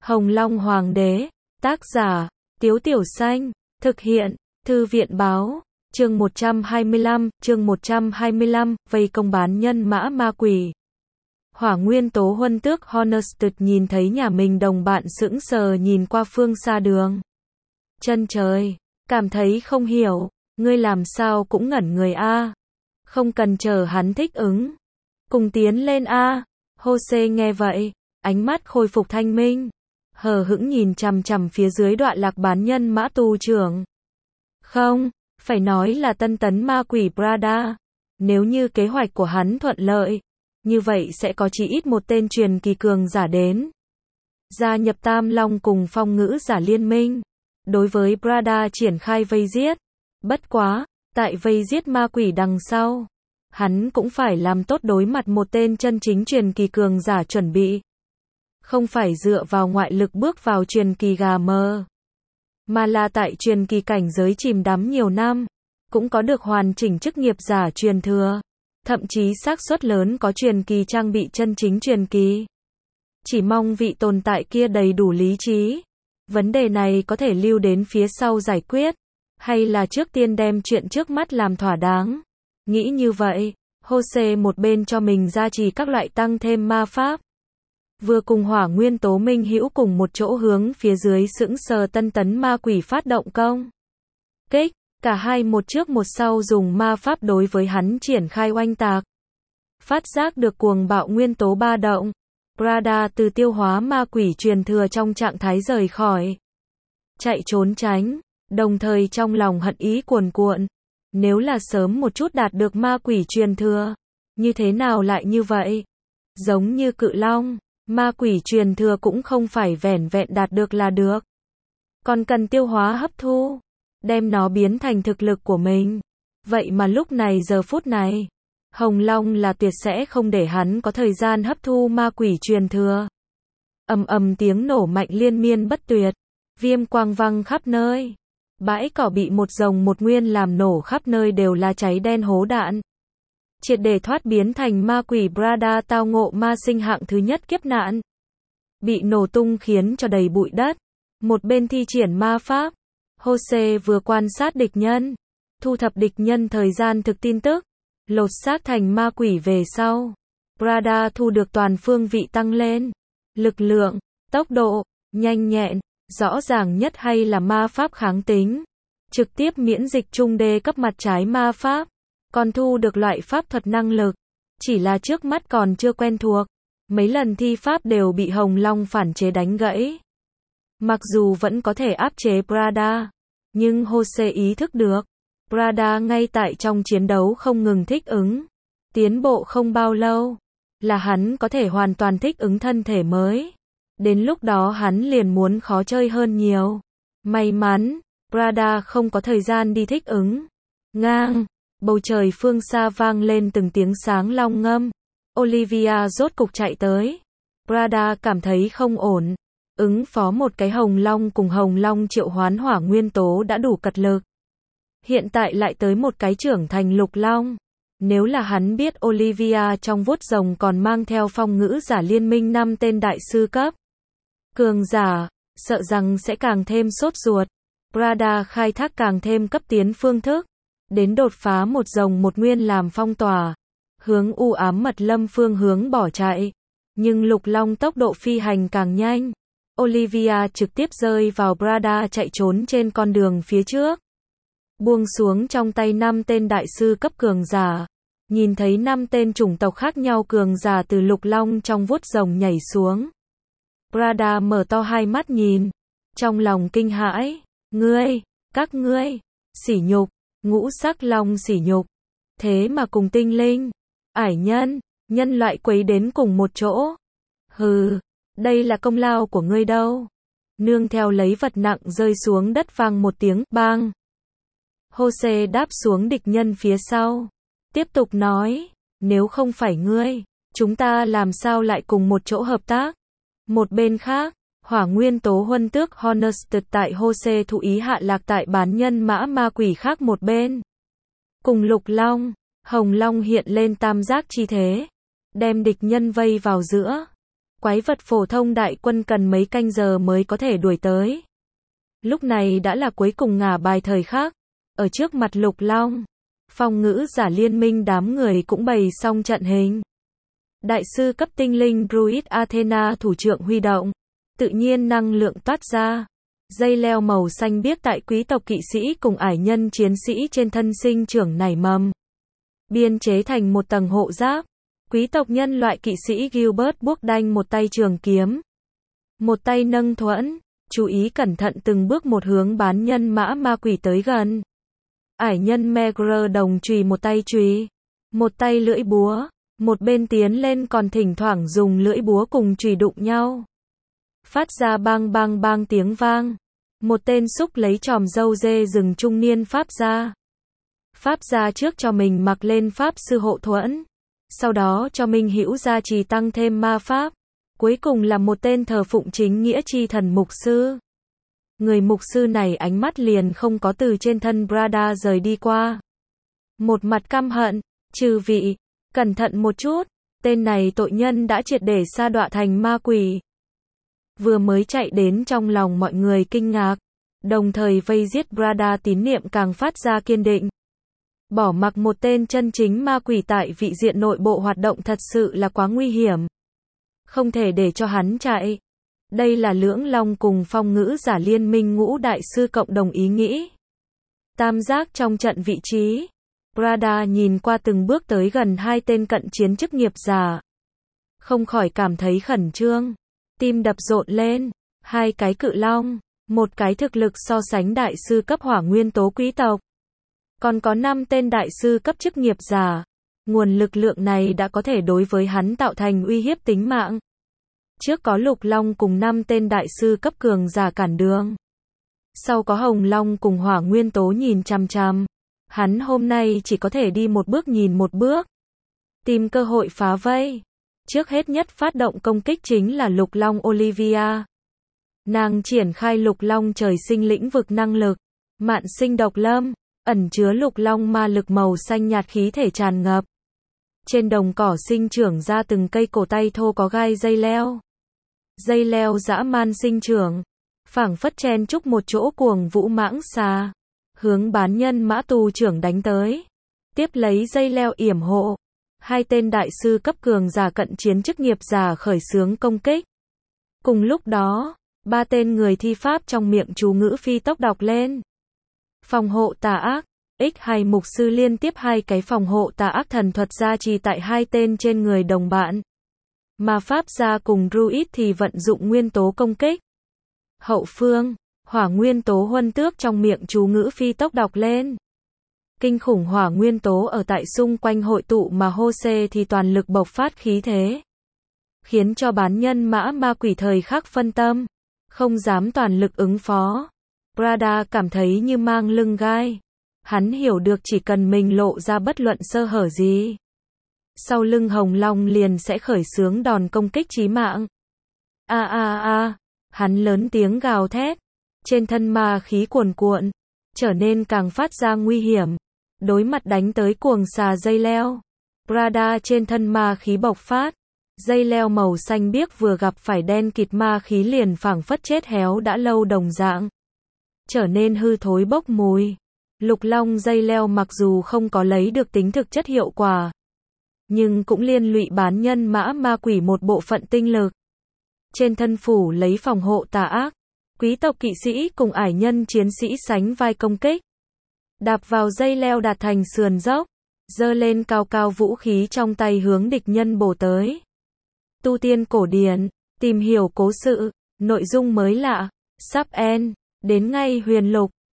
Hồng Long Hoàng đế, tác giả, Tiếu Tiểu Xanh, thực hiện, Thư viện báo, chương 125, vây công bán nhân mã ma quỷ. Hỏa Nguyên Tố Huân Tước Honested nhìn thấy nhà mình đồng bạn sững sờ nhìn qua phương xa đường. Chân trời, cảm thấy không hiểu, ngươi làm sao cũng ngẩn người a? Không cần chờ hắn thích ứng. Cùng tiến lên a. Jose nghe vậy, ánh mắt khôi phục thanh minh, hờ hững nhìn chằm chằm phía dưới đoạn lạc bán nhân mã tù trưởng. Không, phải nói là tân tấn ma quỷ Prada. Nếu như kế hoạch của hắn thuận lợi, như vậy sẽ có chỉ ít một tên truyền kỳ cường giả đến gia nhập Tam Long cùng phong ngữ giả liên minh, đối với Prada triển khai vây giết. Bất quá, tại vây giết ma quỷ đằng sau, hắn cũng phải làm tốt đối mặt một tên chân chính truyền kỳ cường giả chuẩn bị. Không phải dựa vào ngoại lực bước vào truyền kỳ gà mờ, mà là tại truyền kỳ cảnh giới chìm đắm nhiều năm, cũng có được hoàn chỉnh chức nghiệp giả truyền thừa, thậm chí xác suất lớn có truyền kỳ trang bị chân chính truyền kỳ. Chỉ mong vị tồn tại kia đầy đủ lý trí. Vấn đề này có thể lưu đến phía sau giải quyết, hay là trước tiên đem chuyện trước mắt làm thỏa đáng. Nghĩ như vậy, Jose một bên cho mình gia trì các loại tăng thêm ma pháp, vừa cùng Hỏa Nguyên Tố Minh Hữu cùng một chỗ hướng phía dưới sững sờ tân tấn ma quỷ phát động công kích. Cả hai một trước một sau dùng ma pháp đối với hắn triển khai oanh tạc. Phát giác được cuồng bạo nguyên tố ba động, Prada từ tiêu hóa ma quỷ truyền thừa trong trạng thái rời khỏi, chạy trốn tránh, đồng thời trong lòng hận ý cuồn cuộn. Nếu là sớm một chút đạt được ma quỷ truyền thừa, như thế nào lại như vậy? Giống như Cự Long, ma quỷ truyền thừa cũng không phải vẻn vẹn đạt được là được, còn cần tiêu hóa hấp thu, đem nó biến thành thực lực của mình. Vậy mà lúc này giờ phút này, Hồng Long là tuyệt sẽ không để hắn có thời gian hấp thu ma quỷ truyền thừa. Ầm ầm tiếng nổ mạnh liên miên bất tuyệt, viêm quang văng khắp nơi. Bãi cỏ bị một dòng một nguyên làm nổ khắp nơi đều là cháy đen hố đạn. Triệt để thoát biến thành ma quỷ Prada tao ngộ ma sinh hạng thứ nhất kiếp nạn. Bị nổ tung khiến cho đầy bụi đất. Một bên thi triển ma pháp, Jose vừa quan sát địch nhân, thu thập địch nhân thời gian thực tin tức, lột xác thành ma quỷ về sau. Prada thu được toàn phương vị tăng lên. Lực lượng, tốc độ, nhanh nhẹn, rõ ràng nhất hay là ma pháp kháng tính. Trực tiếp miễn dịch trung đê cấp mặt trái ma pháp. Còn thu được loại pháp thuật năng lực. Chỉ là trước mắt còn chưa quen thuộc. Mấy lần thi pháp đều bị Hồng Long phản chế đánh gãy. Mặc dù vẫn có thể áp chế Prada, nhưng Jose ý thức được, Prada ngay tại trong chiến đấu không ngừng thích ứng. Tiến bộ không bao lâu, là hắn có thể hoàn toàn thích ứng thân thể mới. Đến lúc đó hắn liền muốn khó chơi hơn nhiều. May mắn, Prada không có thời gian đi thích ứng. Ngang, bầu trời phương xa vang lên từng tiếng sáng long ngâm. Olivia rốt cục chạy tới. Prada cảm thấy không ổn. Ứng phó một cái Hồng Long cùng Hồng Long triệu hoán hỏa nguyên tố đã đủ cật lực. Hiện tại lại tới một cái trưởng thành Lục Long. Nếu là hắn biết Olivia trong vuốt rồng còn mang theo phong ngữ giả liên minh 5 tên đại sư cấp cường giả, sợ rằng sẽ càng thêm sốt ruột. Prada khai thác càng thêm cấp tiến phương thức, đến đột phá một rồng một nguyên làm phong tỏa, hướng u ám mật lâm phương hướng bỏ chạy. Nhưng Lục Long tốc độ phi hành càng nhanh. Olivia trực tiếp rơi vào Prada chạy trốn trên con đường phía trước. Buông xuống trong tay 5 tên đại sư cấp cường giả. Nhìn thấy 5 tên chủng tộc khác nhau cường giả từ Lục Long trong vuốt rồng nhảy xuống. Prada mở to hai mắt nhìn. Trong lòng kinh hãi. Ngươi, các ngươi, sỉ nhục, ngũ sắc long sỉ nhục. Thế mà cùng tinh linh, ải nhân, nhân loại quấy đến cùng một chỗ. Hừ, đây là công lao của ngươi đâu. Nương theo lấy vật nặng rơi xuống đất vang một tiếng bang. Jose đáp xuống địch nhân phía sau. Tiếp tục nói, nếu không phải ngươi, chúng ta làm sao lại cùng một chỗ hợp tác. Một bên khác, Hỏa Nguyên Tố Huân Tước Honested tại Jose thụ ý hạ lạc tại bán nhân mã ma quỷ khác một bên. Cùng Lục Long, Hồng Long hiện lên tam giác chi thế, đem địch nhân vây vào giữa. Quái vật phổ thông đại quân cần mấy canh giờ mới có thể đuổi tới. Lúc này đã là cuối cùng ngả bài thời khắc. Ở trước mặt Lục Long, Phong ngữ giả liên minh đám người cũng bày xong trận hình. Đại sư cấp tinh linh Druid Athena thủ trưởng huy động. Tự nhiên năng lượng toát ra. Dây leo màu xanh biếc tại quý tộc kỵ sĩ cùng ải nhân chiến sĩ trên thân sinh trưởng nảy mầm. Biên chế thành một tầng hộ giáp. Quý tộc nhân loại kỵ sĩ Gilbert buốc đanh một tay trường kiếm. Một tay nâng thuẫn. Chú ý cẩn thận từng bước một hướng bán nhân mã ma quỷ tới gần. Ải nhân Megre đồng chùy một tay chùy. Một tay lưỡi búa. Một bên tiến lên còn thỉnh thoảng dùng lưỡi búa cùng chùy đụng nhau. Phát ra bang bang bang tiếng vang. Một tên xúc lấy chòm râu dê rừng trung niên Pháp gia. Pháp gia trước cho mình mặc lên Pháp sư hộ thuẫn. Sau đó cho Minh Hữu gia trì tăng thêm ma pháp. Cuối cùng là một tên thờ phụng chính nghĩa chi thần mục sư. Người mục sư này ánh mắt liền không có từ trên thân Brada rời đi qua. Một mặt căm hận, chư vị, cẩn thận một chút, tên này tội nhân đã triệt để sa đọa thành ma quỷ. Vừa mới chạy đến trong lòng mọi người kinh ngạc, đồng thời vây giết Brada tín niệm càng phát ra kiên định. Bỏ mặc một tên chân chính ma quỷ tại vị diện nội bộ hoạt động thật sự là quá nguy hiểm. Không thể để cho hắn chạy. Đây là Lưỡng Long cùng Phong ngữ giả liên minh ngũ đại sư cộng đồng ý nghĩ. Tam giác trong trận vị trí. Brada nhìn qua từng bước tới gần hai tên cận chiến chức nghiệp giả. Không khỏi cảm thấy khẩn trương. Tim đập rộn lên. Hai cái cự long. Một cái thực lực so sánh đại sư cấp hỏa nguyên tố quý tộc. Còn có 5 tên đại sư cấp chức nghiệp giả. Nguồn lực lượng này đã có thể đối với hắn tạo thành uy hiếp tính mạng. Trước có Lục Long cùng 5 tên đại sư cấp cường giả cản đường. Sau có Hồng Long cùng hỏa nguyên tố nhìn chằm chằm. Hắn hôm nay chỉ có thể đi một bước nhìn một bước. Tìm cơ hội phá vây. Trước hết nhất phát động công kích chính là Lục Long Olivia. Nàng triển khai Lục Long trời sinh lĩnh vực năng lực. Mạn sinh độc lâm. Ẩn chứa Lục Long ma lực màu xanh nhạt khí thể tràn ngập. Trên đồng cỏ sinh trưởng ra từng cây cổ tay thô có gai dây leo. Dây leo dã man sinh trưởng. Phảng phất chen chúc một chỗ cuồng vũ mãng xà. Hướng bán nhân mã tù trưởng đánh tới. Tiếp lấy dây leo yểm hộ. Hai tên đại sư cấp cường giả cận chiến chức nghiệp giả khởi xướng công kích. Cùng lúc đó, 3 tên người thi pháp trong miệng chú ngữ phi tốc đọc lên. Phòng hộ tà ác. X2 mục sư liên tiếp 2 cái phòng hộ tà ác thần thuật gia trì tại 2 tên trên người đồng bạn. Mà Pháp gia cùng Druid thì vận dụng nguyên tố công kích. Hậu phương, hỏa nguyên tố huân tước trong miệng chú ngữ phi tốc đọc lên. Kinh khủng hỏa nguyên tố ở tại xung quanh hội tụ mà Hose thì toàn lực bộc phát khí thế. Khiến cho bán nhân mã ma quỷ thời khắc phân tâm. Không dám toàn lực ứng phó. Brada cảm thấy như mang lưng gai. Hắn hiểu được chỉ cần mình lộ ra bất luận sơ hở gì. Sau lưng Hồng Long liền sẽ khởi xướng đòn công kích chí mạng. Hắn lớn tiếng gào thét. Trên thân ma khí cuồn cuộn. Trở nên càng phát ra nguy hiểm. Đối mặt đánh tới cuồng xà dây leo. Brada trên thân ma khí bộc phát. Dây leo màu xanh biếc vừa gặp phải đen kịt ma khí liền phảng phất chết héo đã lâu đồng dạng. Trở nên hư thối bốc mùi. Lục Long dây leo mặc dù không có lấy được tính thực chất hiệu quả. Nhưng cũng liên lụy bán nhân mã ma quỷ một bộ phận tinh lực. Trên thân phủ lấy phòng hộ tà ác. Quý tộc kỵ sĩ cùng ải nhân chiến sĩ sánh vai công kích. Đạp vào dây leo đạt thành sườn dốc. Giơ lên cao cao vũ khí trong tay hướng địch nhân bổ tới. Tu tiên cổ điển. Tìm hiểu cố sự. Nội dung mới lạ. Sub N. Đến ngay huyền lục.